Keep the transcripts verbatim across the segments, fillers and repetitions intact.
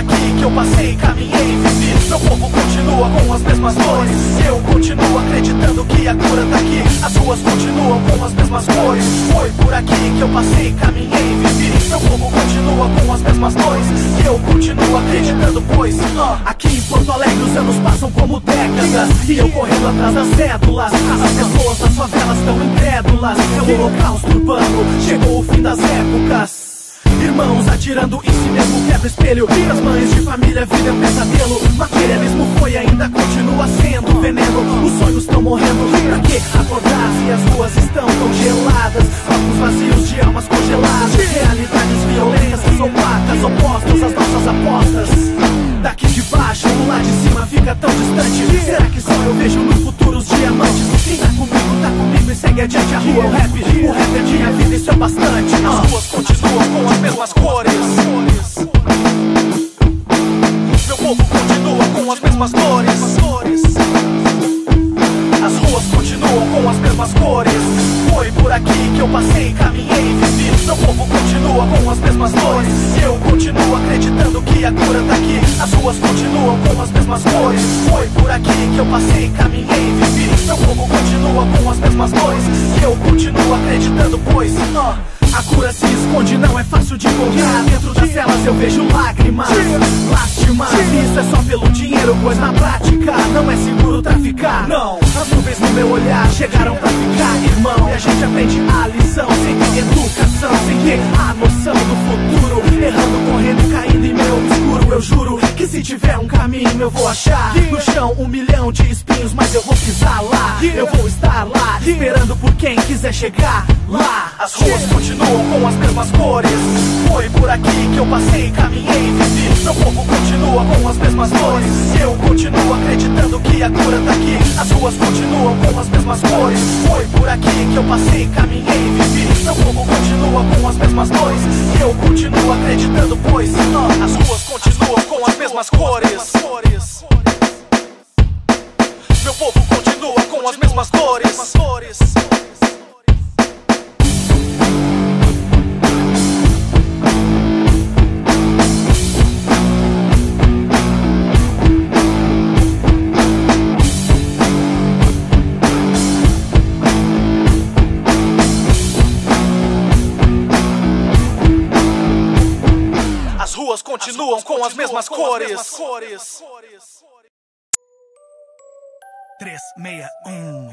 aqui que eu passei, caminhei, vivi. Meu povo continua com as mesmas dores. Eu continuo acreditando que a cura tá aqui. As ruas continuam com as mesmas cores. Foi por aqui que eu passei, caminhei, vivi. Meu povo continua com as mesmas dores. Eu continuo acreditando, pois uh, aqui em Porto Alegre os anos passam como décadas. E eu correndo atrás das cédulas. As pessoas das favelas estão incrédulas. É o holocausto urbano, chegou o fim das épocas. Irmãos atirando em si mesmo, quebra espelho. As mães de família vivem um pesadelo. Materialismo foi e ainda continua sendo veneno. Os sonhos estão morrendo, pra que acordar se as ruas estão tão geladas? Corpos vazios de almas congeladas. Realidades violentas, opacas, opostas às nossas apostas. Daqui de baixo, o lá de cima fica tão distante. Será que só eu vejo no futuro os diamantes? Quem tá comigo, tá comigo e segue adiante. A rua é o rap, o rap é minha vida, isso é bastante. As ruas continuam com as mesmas cores. Meu povo continua com as mesmas dores. As ruas continuam com as mesmas cores. Foi por aqui que eu passei, caminhei, vivi. Meu povo continua com as mesmas dores. Eu continuo acreditando que a cura tá aqui. As ruas continuam com as mesmas cores. Foi por aqui que eu passei, caminhei, vivi. Meu povo continua com as mesmas dores. Eu continuo acreditando, pois uh, a cura se esconde, não é fácil de encontrar. Dentro das celas eu vejo lágrimas, lástimas. Isso é só pelo dinheiro, pois na prática não é seguro traficar. Não, as nuvens no meu olhar chegaram pra ficar, irmão. E a gente aprende a lição sem ter educação, sem ter a noção do futuro. Errando, correndo, caindo em meu obscuro. Eu juro que se tiver um caminho eu vou achar. No chão um milhão de espinhos, mas eu vou pisar lá. Eu vou estar lá, esperando por quem quiser chegar lá. As ruas continuam com as mesmas cores. Foi por aqui que eu passei, caminhei, vivi. Meu povo continua com as mesmas dores. Eu continuo acreditando que a cura tá aqui. As ruas continuam com as mesmas cores. Foi por aqui que eu passei, caminhei, vivi. Meu povo continua com as mesmas dores. Eu continuo acreditando, pois uh, as ruas continuam com as mesmas cores. Meu povo continua com as mesmas dores. As ruas continuam com as mesmas cores. três seis um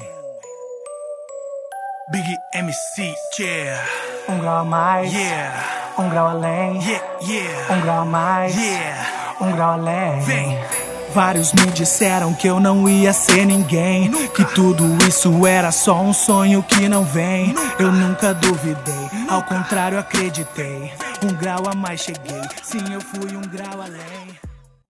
Big M C, yeah. Um grau a mais, Yeah, um grau além, yeah, yeah, um grau a mais, yeah. um grau além. Vem. Vários me disseram que eu não ia ser ninguém, nunca. Que tudo isso era só um sonho que não vem, nunca. Eu nunca duvidei, nunca. Ao contrário acreditei. Um grau a mais cheguei, sim, eu fui um grau além.